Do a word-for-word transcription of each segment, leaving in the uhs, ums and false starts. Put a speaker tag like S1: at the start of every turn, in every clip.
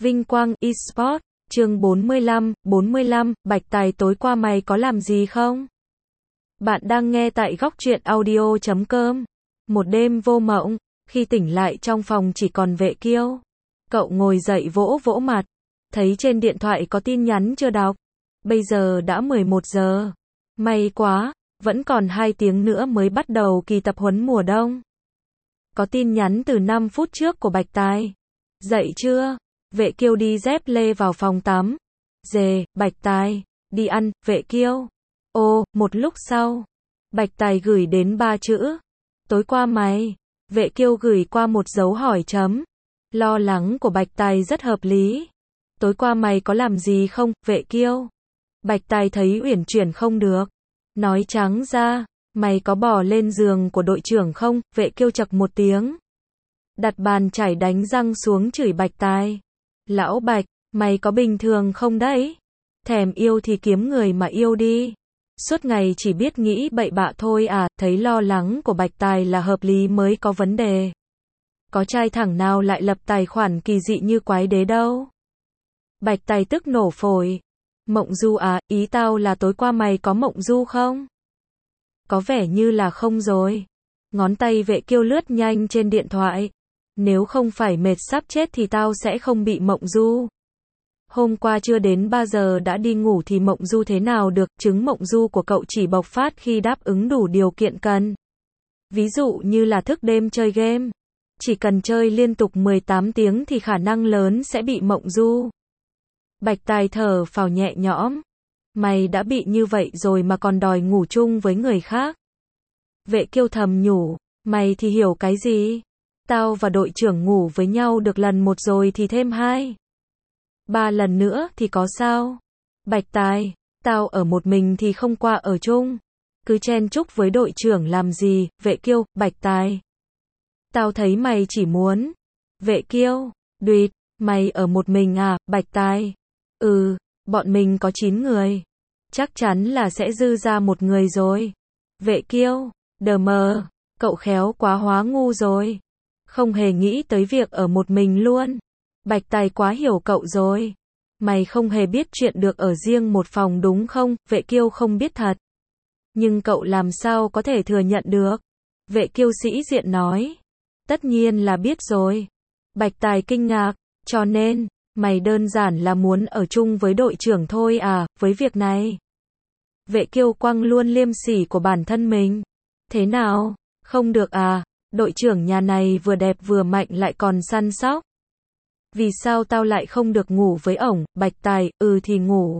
S1: Vinh Quang Esports, chương bốn mươi lăm, bốn mươi lăm, Bạch Tài tối qua mày có làm gì không? Bạn đang nghe tại góc truyện audio chấm com. Một đêm vô mộng, khi tỉnh lại trong phòng chỉ còn Vệ Kiêu. Cậu ngồi dậy vỗ vỗ mặt, thấy trên điện thoại có tin nhắn chưa đọc. Bây giờ đã mười một giờ. May quá, vẫn còn hai tiếng nữa mới bắt đầu kỳ tập huấn mùa đông. Có tin nhắn từ năm phút trước của Bạch Tài. Dậy chưa? Vệ Kiêu đi dép lê vào phòng tắm. Dề, Bạch Tài, đi ăn, Vệ Kiêu. Ô, một lúc sau, Bạch Tài gửi đến ba chữ. Tối qua mày. Vệ Kiêu gửi qua một dấu hỏi chấm. Lo lắng của Bạch Tài rất hợp lý. Tối qua mày có làm gì không, Vệ Kiêu? Bạch Tài thấy uyển chuyển không được. Nói trắng ra, mày có bỏ lên giường của đội trưởng không? Vệ Kiêu chậc một tiếng. Đặt bàn chải đánh răng xuống chửi Bạch Tài. Lão Bạch, mày có bình thường không đấy? Thèm yêu thì kiếm người mà yêu đi. Suốt ngày chỉ biết nghĩ bậy bạ thôi à, thấy lo lắng của Bạch Tài là hợp lý mới có vấn đề. Có trai thẳng nào lại lập tài khoản kỳ dị như quái đế đâu. Bạch Tài tức nổ phổi. Mộng du à, ý tao là tối qua mày có mộng du không? Có vẻ như là không rồi. Ngón tay Vệ Kiêu lướt nhanh trên điện thoại. Nếu không phải mệt sắp chết thì tao sẽ không bị mộng du. Hôm qua chưa đến ba giờ đã đi ngủ thì mộng du thế nào được, chứng mộng du của cậu chỉ bộc phát khi đáp ứng đủ điều kiện cần. Ví dụ như là thức đêm chơi game. Chỉ cần chơi liên tục mười tám tiếng thì khả năng lớn sẽ bị mộng du. Bạch Tài thở phào nhẹ nhõm. Mày đã bị như vậy rồi mà còn đòi ngủ chung với người khác. Vệ Kiêu thầm nhủ, mày thì hiểu cái gì? Tao và đội trưởng ngủ với nhau được lần một rồi thì thêm hai. Ba lần nữa thì có sao? Bạch Tài, tao ở một mình thì không qua ở chung. Cứ chen chúc với đội trưởng làm gì? Vệ Kiêu, Bạch Tài. Tao thấy mày chỉ muốn. Vệ Kiêu, đuyệt, mày ở một mình à? Bạch Tài. Ừ, bọn mình có chín người. Chắc chắn là sẽ dư ra một người rồi. Vệ Kiêu, đờ mờ, cậu khéo quá hóa ngu rồi. Không hề nghĩ tới việc ở một mình luôn. Bạch Tài quá hiểu cậu rồi. Mày không hề biết chuyện được ở riêng một phòng đúng không? Vệ Kiêu không biết thật. Nhưng cậu làm sao có thể thừa nhận được? Vệ Kiêu sĩ diện nói. Tất nhiên là biết rồi. Bạch Tài kinh ngạc. Cho nên, mày đơn giản là muốn ở chung với đội trưởng thôi à, với việc này. Vệ Kiêu quăng luôn liêm sỉ của bản thân mình. Thế nào? Không được à? Đội trưởng nhà này vừa đẹp vừa mạnh lại còn săn sóc. Vì sao tao lại không được ngủ với ổng? Bạch Tài, ừ thì ngủ.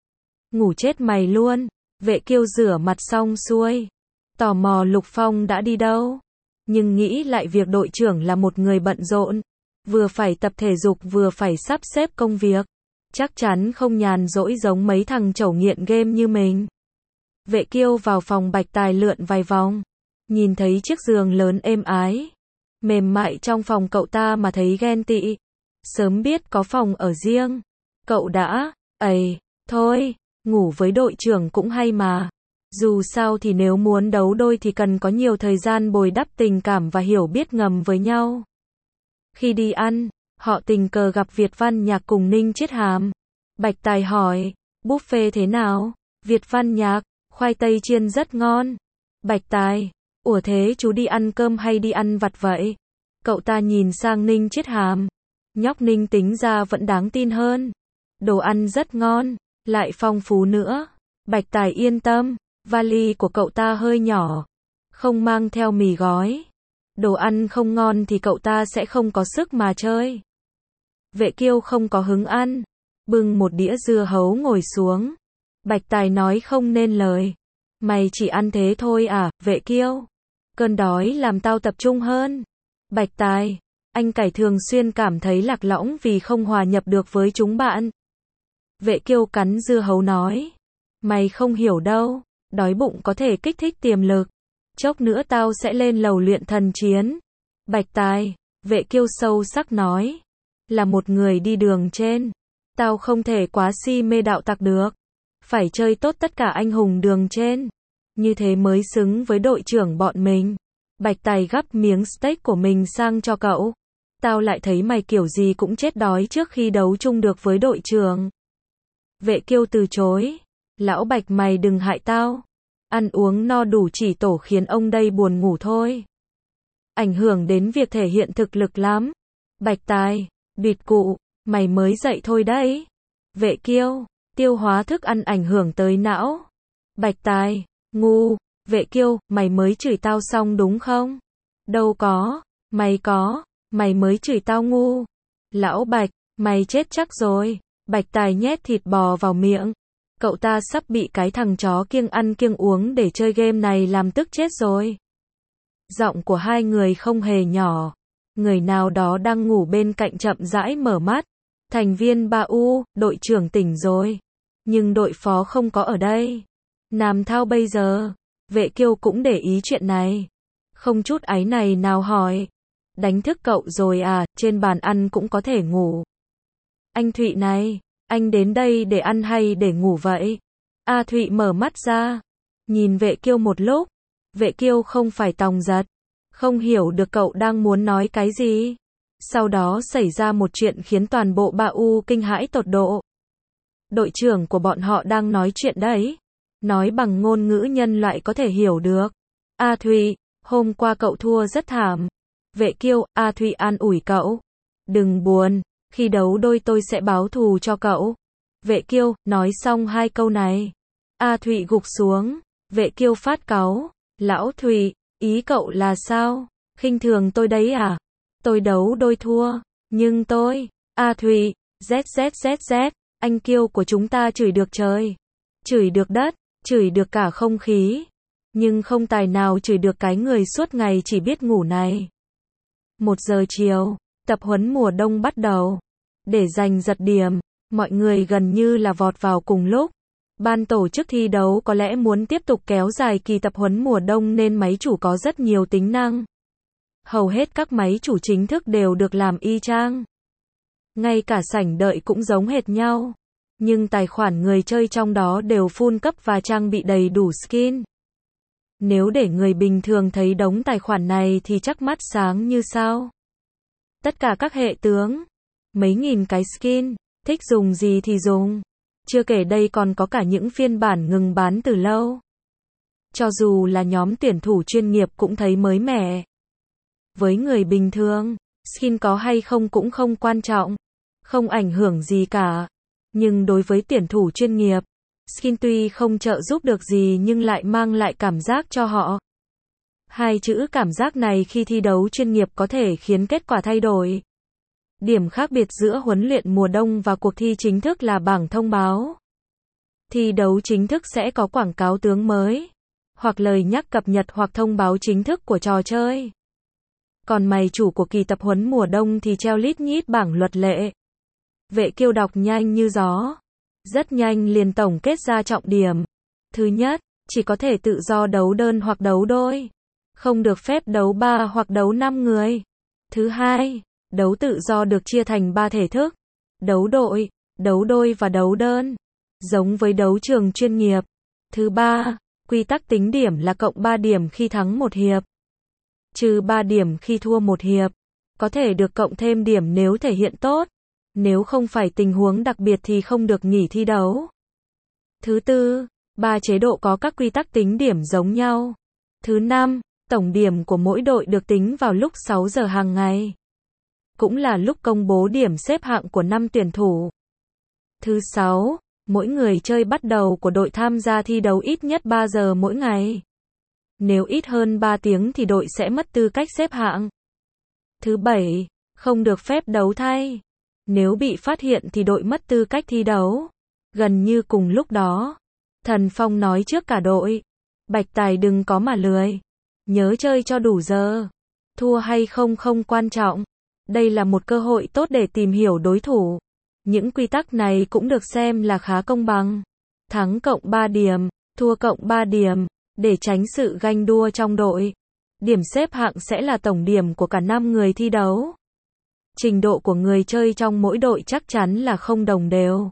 S1: Ngủ chết mày luôn. Vệ Kiêu rửa mặt xong xuôi. Tò mò Lục Phong đã đi đâu. Nhưng nghĩ lại việc đội trưởng là một người bận rộn. Vừa phải tập thể dục vừa phải sắp xếp công việc. Chắc chắn không nhàn rỗi giống mấy thằng chẩu nghiện game như mình. Vệ Kiêu vào phòng Bạch Tài lượn vài vòng. Nhìn thấy chiếc giường lớn êm ái. Mềm mại trong phòng cậu ta mà thấy ghen tị. Sớm biết có phòng ở riêng. Cậu đã, ầy, thôi, ngủ với đội trưởng cũng hay mà. Dù sao thì nếu muốn đấu đôi thì cần có nhiều thời gian bồi đắp tình cảm và hiểu biết ngầm với nhau. Khi đi ăn, họ tình cờ gặp Việt Văn Nhạc cùng Ninh Chiết Hàm. Bạch Tài hỏi, buffet thế nào? Việt Văn Nhạc, khoai tây chiên rất ngon. Bạch Tài, ủa thế chú đi ăn cơm hay đi ăn vặt vậy? Cậu ta nhìn sang Ninh Chiết Hàm. Nhóc Ninh tính ra vẫn đáng tin hơn. Đồ ăn rất ngon, lại phong phú nữa. Bạch Tài yên tâm, vali của cậu ta hơi nhỏ. Không mang theo mì gói. Đồ ăn không ngon thì cậu ta sẽ không có sức mà chơi. Vệ Kiêu không có hứng ăn. Bưng một đĩa dưa hấu ngồi xuống. Bạch Tài nói không nên lời. Mày chỉ ăn thế thôi à, Vệ Kiêu? Cơn đói làm tao tập trung hơn. Bạch Tài, anh Cải thường xuyên cảm thấy lạc lõng vì không hòa nhập được với chúng bạn. Vệ Kiêu cắn dưa hấu nói. Mày không hiểu đâu, đói bụng có thể kích thích tiềm lực. Chốc nữa tao sẽ lên lầu luyện thần chiến. Bạch Tài, Vệ Kiêu sâu sắc nói. Là một người đi đường trên. Tao không thể quá si mê đạo tặc được. Phải chơi tốt tất cả anh hùng đường trên. Như thế mới xứng với đội trưởng bọn mình. Bạch Tài gắp miếng steak của mình sang cho cậu. Tao lại thấy mày kiểu gì cũng chết đói trước khi đấu chung được với đội trưởng. Vệ Kiêu từ chối. Lão Bạch mày đừng hại tao. Ăn uống no đủ chỉ tổ khiến ông đây buồn ngủ thôi. Ảnh hưởng đến việc thể hiện thực lực lắm. Bạch Tài, bịt cụ, mày mới dậy thôi đấy. Vệ Kiêu, tiêu hóa thức ăn ảnh hưởng tới não. Bạch Tài, ngu. Vệ Kiêu, mày mới chửi tao xong đúng không? Đâu có, mày có, mày mới chửi tao ngu. Lão Bạch, mày chết chắc rồi. Bạch Tài nhét thịt bò vào miệng. Cậu ta sắp bị cái thằng chó kiêng ăn kiêng uống để chơi game này làm tức chết rồi. Giọng của hai người không hề nhỏ. Người nào đó đang ngủ bên cạnh chậm rãi mở mắt. Thành viên ba U, đội trưởng tỉnh rồi. Nhưng đội phó không có ở đây. Làm thao bây giờ. Vệ Kiêu cũng để ý chuyện này. Không chút áy này nào hỏi. Đánh thức cậu rồi à, trên bàn ăn cũng có thể ngủ. Anh Thụy này, anh đến đây để ăn hay để ngủ vậy? A Thụy mở mắt ra. Nhìn Vệ Kiêu một lúc. Vệ Kiêu không phải tòng giật. Không hiểu được cậu đang muốn nói cái gì. Sau đó xảy ra một chuyện khiến toàn bộ ba U kinh hãi tột độ. Đội trưởng của bọn họ đang nói chuyện đấy. Nói bằng ngôn ngữ nhân loại có thể hiểu được. A Thụy, hôm qua cậu thua rất thảm. Vệ Kiêu, A Thụy an ủi cậu. Đừng buồn, khi đấu đôi tôi sẽ báo thù cho cậu. Vệ Kiêu, nói xong hai câu này. A Thụy gục xuống. Vệ Kiêu phát cáu. Lão Thụy, ý cậu là sao? Khinh thường tôi đấy à? Tôi đấu đôi thua. Nhưng tôi, A Thụy, zzz, anh Kiêu của chúng ta chửi được trời. Chửi được đất, chửi được cả không khí. Nhưng không tài nào chửi được cái người suốt ngày chỉ biết ngủ này. Một giờ chiều, tập huấn mùa đông bắt đầu. Để giành giật điểm, mọi người gần như là vọt vào cùng lúc. Ban tổ chức thi đấu có lẽ muốn tiếp tục kéo dài kỳ tập huấn mùa đông nên máy chủ có rất nhiều tính năng. Hầu hết các máy chủ chính thức đều được làm y chang. Ngay cả sảnh đợi cũng giống hệt nhau. Nhưng tài khoản người chơi trong đó đều full cấp và trang bị đầy đủ skin. Nếu để người bình thường thấy đống tài khoản này thì chắc mắt sáng như sao. Tất cả các hệ tướng, mấy nghìn cái skin, thích dùng gì thì dùng. Chưa kể đây còn có cả những phiên bản ngừng bán từ lâu. Cho dù là nhóm tuyển thủ chuyên nghiệp cũng thấy mới mẻ. Với người bình thường, skin có hay không cũng không quan trọng, không ảnh hưởng gì cả. Nhưng đối với tuyển thủ chuyên nghiệp, skin tuy không trợ giúp được gì nhưng lại mang lại cảm giác cho họ. Hai chữ cảm giác này khi thi đấu chuyên nghiệp có thể khiến kết quả thay đổi. Điểm khác biệt giữa huấn luyện mùa đông và cuộc thi chính thức là bảng thông báo. Thi đấu chính thức sẽ có quảng cáo tướng mới, hoặc lời nhắc cập nhật hoặc thông báo chính thức của trò chơi. Còn mày chủ của kỳ tập huấn mùa đông thì treo lít nhít bảng luật lệ. Vệ Kiêu đọc nhanh như gió. Rất nhanh liền tổng kết ra trọng điểm. Thứ nhất, chỉ có thể tự do đấu đơn hoặc đấu đôi. Không được phép đấu ba hoặc đấu năm người. Thứ hai, đấu tự do được chia thành ba thể thức. Đấu đội, đấu đôi và đấu đơn. Giống với đấu trường chuyên nghiệp. Thứ ba, quy tắc tính điểm là cộng ba điểm khi thắng một hiệp. Trừ ba điểm khi thua một hiệp. Có thể được cộng thêm điểm nếu thể hiện tốt. Nếu không phải tình huống đặc biệt thì không được nghỉ thi đấu. Thứ tư, ba chế độ có các quy tắc tính điểm giống nhau. Thứ năm, tổng điểm của mỗi đội được tính vào lúc sáu giờ hàng ngày. Cũng là lúc công bố điểm xếp hạng của năm tuyển thủ. Thứ sáu, mỗi người chơi bắt đầu của đội tham gia thi đấu ít nhất ba giờ mỗi ngày. Nếu ít hơn ba tiếng thì đội sẽ mất tư cách xếp hạng. Thứ bảy, không được phép đấu thay. Nếu bị phát hiện thì đội mất tư cách thi đấu. Gần như cùng lúc đó, Thần Phong nói trước cả đội. Bạch Tài đừng có mà lười. Nhớ chơi cho đủ giờ. Thua hay không không quan trọng. Đây là một cơ hội tốt để tìm hiểu đối thủ. Những quy tắc này cũng được xem là khá công bằng. Thắng cộng ba điểm, thua cộng ba điểm, để tránh sự ganh đua trong đội. Điểm xếp hạng sẽ là tổng điểm của cả năm người thi đấu. Trình độ của người chơi trong mỗi đội chắc chắn là không đồng đều.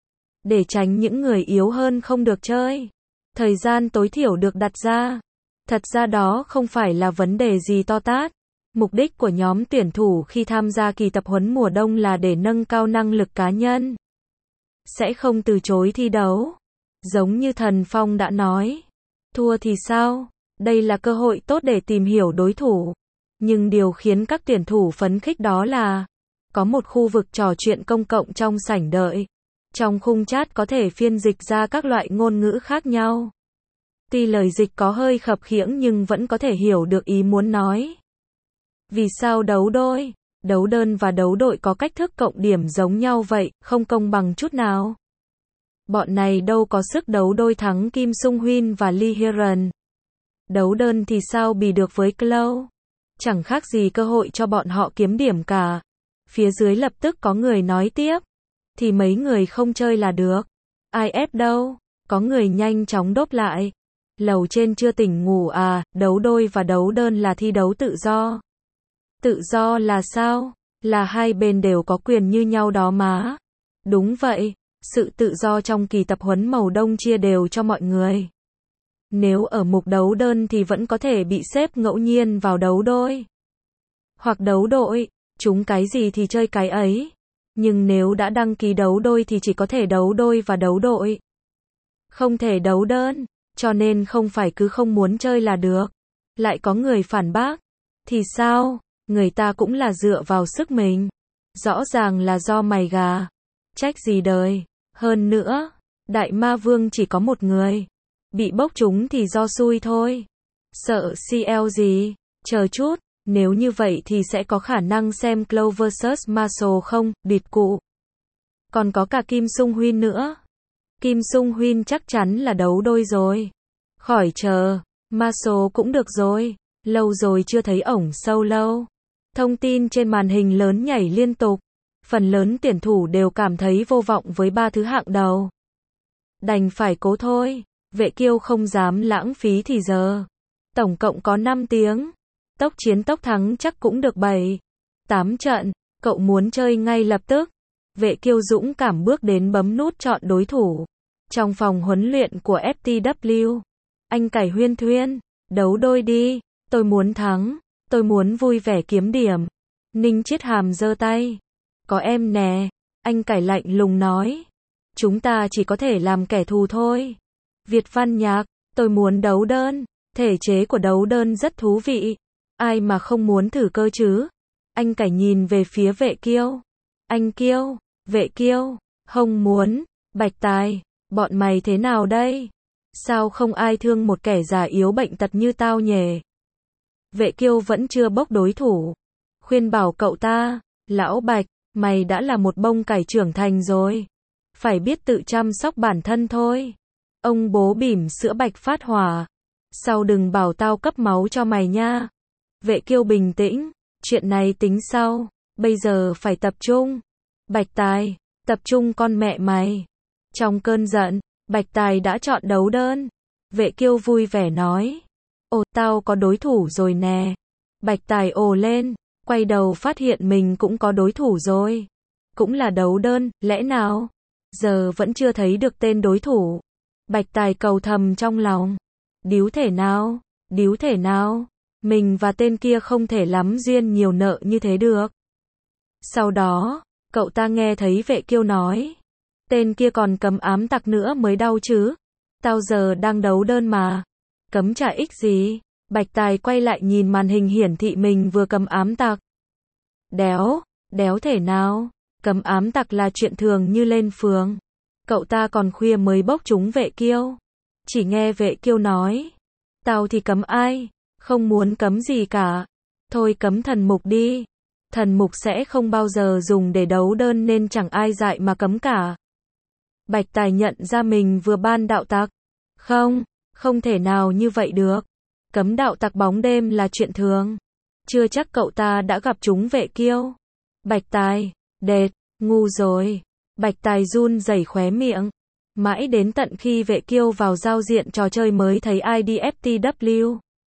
S1: Để tránh những người yếu hơn không được chơi. Thời gian tối thiểu được đặt ra. Thật ra đó không phải là vấn đề gì to tát. Mục đích của nhóm tuyển thủ khi tham gia kỳ tập huấn mùa đông là để nâng cao năng lực cá nhân. Sẽ không từ chối thi đấu. Giống như Thần Phong đã nói. Thua thì sao? Đây là cơ hội tốt để tìm hiểu đối thủ. Nhưng điều khiến các tuyển thủ phấn khích đó là có một khu vực trò chuyện công cộng trong sảnh đợi. Trong khung chat có thể phiên dịch ra các loại ngôn ngữ khác nhau. Tuy lời dịch có hơi khập khiễng nhưng vẫn có thể hiểu được ý muốn nói. Vì sao đấu đôi, đấu đơn và đấu đội có cách thức cộng điểm giống nhau vậy, không công bằng chút nào? Bọn này đâu có sức đấu đôi thắng Kim Sung Huynh và Lee Hyeren. Đấu đơn thì sao bì được với Chloe? Chẳng khác gì cơ hội cho bọn họ kiếm điểm cả. Phía dưới lập tức có người nói tiếp. Thì mấy người không chơi là được. Ai ép đâu? Có người nhanh chóng đốt lại. Lầu trên chưa tỉnh ngủ à, đấu đôi và đấu đơn là thi đấu tự do. Tự do là sao? Là hai bên đều có quyền như nhau đó má. Đúng vậy, sự tự do trong kỳ tập huấn màu đông chia đều cho mọi người. Nếu ở mục đấu đơn thì vẫn có thể bị xếp ngẫu nhiên vào đấu đôi. Hoặc đấu đội, chúng cái gì thì chơi cái ấy. Nhưng nếu đã đăng ký đấu đôi thì chỉ có thể đấu đôi và đấu đội. Không thể đấu đơn, cho nên không phải cứ không muốn chơi là được. Lại có người phản bác. Thì sao? Người ta cũng là dựa vào sức mình. Rõ ràng là do mày gà. Trách gì đời. Hơn nữa, Đại Ma Vương chỉ có một người. Bị bốc trúng thì do xui thôi. Sợ xê lờ gì? Chờ chút, nếu như vậy thì sẽ có khả năng xem Chloe versus Marshall không, địt cụ. Còn có cả Kim Sung Huynh nữa. Kim Sung Huynh chắc chắn là đấu đôi rồi. Khỏi chờ, Marshall cũng được rồi. Lâu rồi chưa thấy ổng solo. Thông tin trên màn hình lớn nhảy liên tục. Phần lớn tuyển thủ đều cảm thấy vô vọng với ba thứ hạng đầu. Đành phải cố thôi. Vệ Kiêu không dám lãng phí thì giờ. Tổng cộng có năm tiếng. Tốc chiến tốc thắng chắc cũng được bảy, tám trận. Cậu muốn chơi ngay lập tức. Vệ Kiêu dũng cảm bước đến bấm nút chọn đối thủ. Trong phòng huấn luyện của ép tê vê. Anh Cải huyên thuyên. Đấu đôi đi. Tôi muốn thắng. Tôi muốn vui vẻ kiếm điểm. Ninh Chiết Hàm giơ tay. Có em nè. Anh Cải lạnh lùng nói. Chúng ta chỉ có thể làm kẻ thù thôi. Việt Văn Nhạc. Tôi muốn đấu đơn. Thể chế của đấu đơn rất thú vị. Ai mà không muốn thử cơ chứ? Anh Cải nhìn về phía Vệ Kiêu. Anh Kiêu. Vệ Kiêu. Không muốn. Bạch Tài. Bọn mày thế nào đây? Sao không ai thương một kẻ già yếu bệnh tật như tao nhỉ? Vệ Kiêu vẫn chưa bốc đối thủ. Khuyên bảo cậu ta. Lão Bạch, mày đã là một bông cải trưởng thành rồi. Phải biết tự chăm sóc bản thân thôi. Ông bố bỉm sữa Bạch phát hỏa. Sau đừng bảo tao cấp máu cho mày nha. Vệ Kiêu bình tĩnh. Chuyện này tính sau. Bây giờ phải tập trung. Bạch Tài, tập trung con mẹ mày. Trong cơn giận, Bạch Tài đã chọn đấu đơn. Vệ Kiêu vui vẻ nói. Ồ, tao có đối thủ rồi nè. Bạch Tài ồ lên, quay đầu phát hiện mình cũng có đối thủ rồi. Cũng là đấu đơn, lẽ nào? Giờ vẫn chưa thấy được tên đối thủ. Bạch Tài cầu thầm trong lòng. Điếu thể nào? Điếu thể nào? Mình và tên kia không thể lắm duyên nhiều nợ như thế được. Sau đó, cậu ta nghe thấy Vệ Kiêu nói. Tên kia còn cấm ám tặc nữa mới đau chứ. Tao giờ đang đấu đơn mà. Cấm chả ích gì. Bạch Tài quay lại nhìn màn hình hiển thị mình vừa cầm ám tặc. Đéo, đéo thể nào. Cấm ám tặc là chuyện thường như lên phường. Cậu ta còn khuya mới bốc trúng Vệ Kiêu. Chỉ nghe Vệ Kiêu nói. Tao thì cấm ai? Không muốn cấm gì cả. Thôi cấm thần mục đi. Thần mục sẽ không bao giờ dùng để đấu đơn nên chẳng ai dạy mà cấm cả. Bạch Tài nhận ra mình vừa ban đạo tặc. Không, không thể nào như vậy được. Cấm đạo tặc bóng đêm là chuyện thường. Chưa chắc cậu ta đã gặp chúng Vệ Kiêu. Bạch Tài, đệt, ngu rồi. Bạch Tài run rẩy khóe miệng. Mãi đến tận khi Vệ Kiêu vào giao diện trò chơi mới thấy i đê ép tê vê.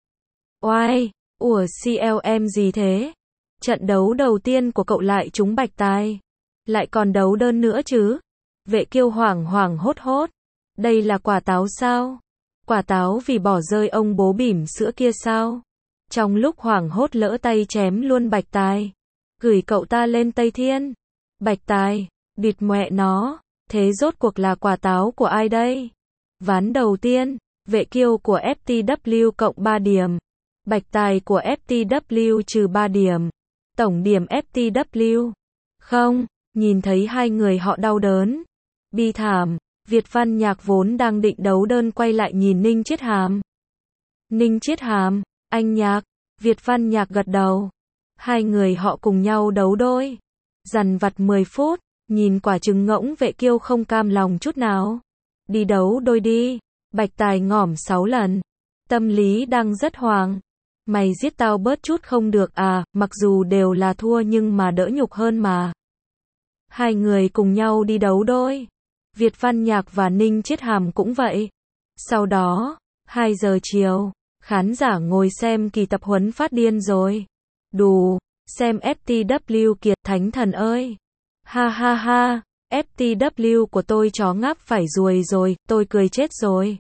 S1: Oai, ủa xê lờ em gì thế? Trận đấu đầu tiên của cậu lại trúng Bạch Tài. Lại còn đấu đơn nữa chứ? Vệ Kiêu hoảng hoảng hốt hốt. Đây là quả táo sao? Quả táo vì bỏ rơi ông bố bỉm sữa kia sao? Trong lúc hoảng hốt lỡ tay chém luôn Bạch Tài. Gửi cậu ta lên Tây Thiên. Bạch Tài, địt mẹ nó, thế rốt cuộc là quả táo của ai đây? Ván đầu tiên, Vệ Kiêu của ép tê vê cộng ba điểm. Bạch Tài của ép tê vê trừ ba điểm. Tổng điểm ép tê vê. Không, nhìn thấy hai người họ đau đớn. Bi thảm, Việt Văn Nhạc vốn đang định đấu đơn quay lại nhìn Ninh Chiết Hàm. Ninh Chiết Hàm, anh Nhạc, Việt Văn Nhạc gật đầu. Hai người họ cùng nhau đấu đôi. Dằn vặt mười phút, nhìn quả trứng ngỗng Vệ Kiêu không cam lòng chút nào. Đi đấu đôi đi. Bạch Tài ngỏm sáu lần. Tâm lý đang rất hoàng. Mày giết tao bớt chút không được à, mặc dù đều là thua nhưng mà đỡ nhục hơn mà. Hai người cùng nhau đi đấu đôi. Việt Văn Nhạc và Ninh Chiết Hàm cũng vậy. Sau đó, hai giờ chiều, khán giả ngồi xem kỳ tập huấn phát điên rồi. Đù, xem ép tê vê kiệt thánh thần ơi. Ha ha ha, ép tê vê của tôi chó ngáp phải ruồi rồi, tôi cười chết rồi.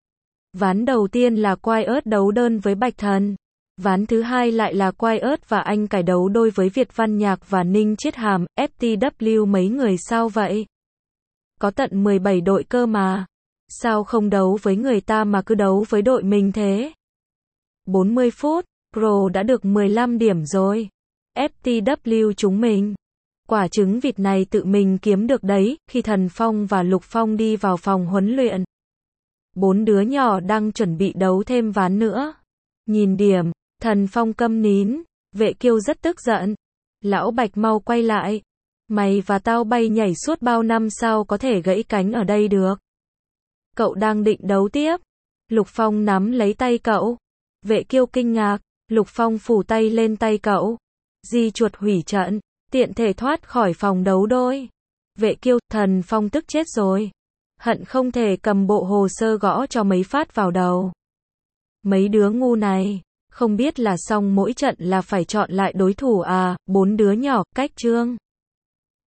S1: Ván đầu tiên là Quai ớt đấu đơn với Bạch Thần. Ván thứ hai lại là Quai ớt và anh Cải đấu đôi với Việt Văn Nhạc và Ninh Chiết Hàm. ép tê vê mấy người sao vậy? Có tận mười bảy đội cơ mà. Sao không đấu với người ta mà cứ đấu với đội mình thế? bốn mươi phút, Pro đã được mười lăm điểm rồi. ép tê vê chúng mình. Quả trứng vịt này tự mình kiếm được đấy, khi Thần Phong và Lục Phong đi vào phòng huấn luyện. Bốn đứa nhỏ đang chuẩn bị đấu thêm ván nữa. Nhìn điểm, Thần Phong câm nín, Vệ Kiêu rất tức giận. Lão Bạch mau quay lại. Mày và tao bay nhảy suốt bao năm sao có thể gãy cánh ở đây được? Cậu đang định đấu tiếp. Lục Phong nắm lấy tay cậu. Vệ Kiêu kinh ngạc, Lục Phong phủ tay lên tay cậu. Di chuột hủy trận, tiện thể thoát khỏi phòng đấu đôi. Vệ Kiêu, Thần Phong tức chết rồi. Hận không thể cầm bộ hồ sơ gõ cho mấy phát vào đầu. Mấy đứa ngu này, không biết là xong mỗi trận là phải chọn lại đối thủ à, bốn đứa nhỏ, cách chương.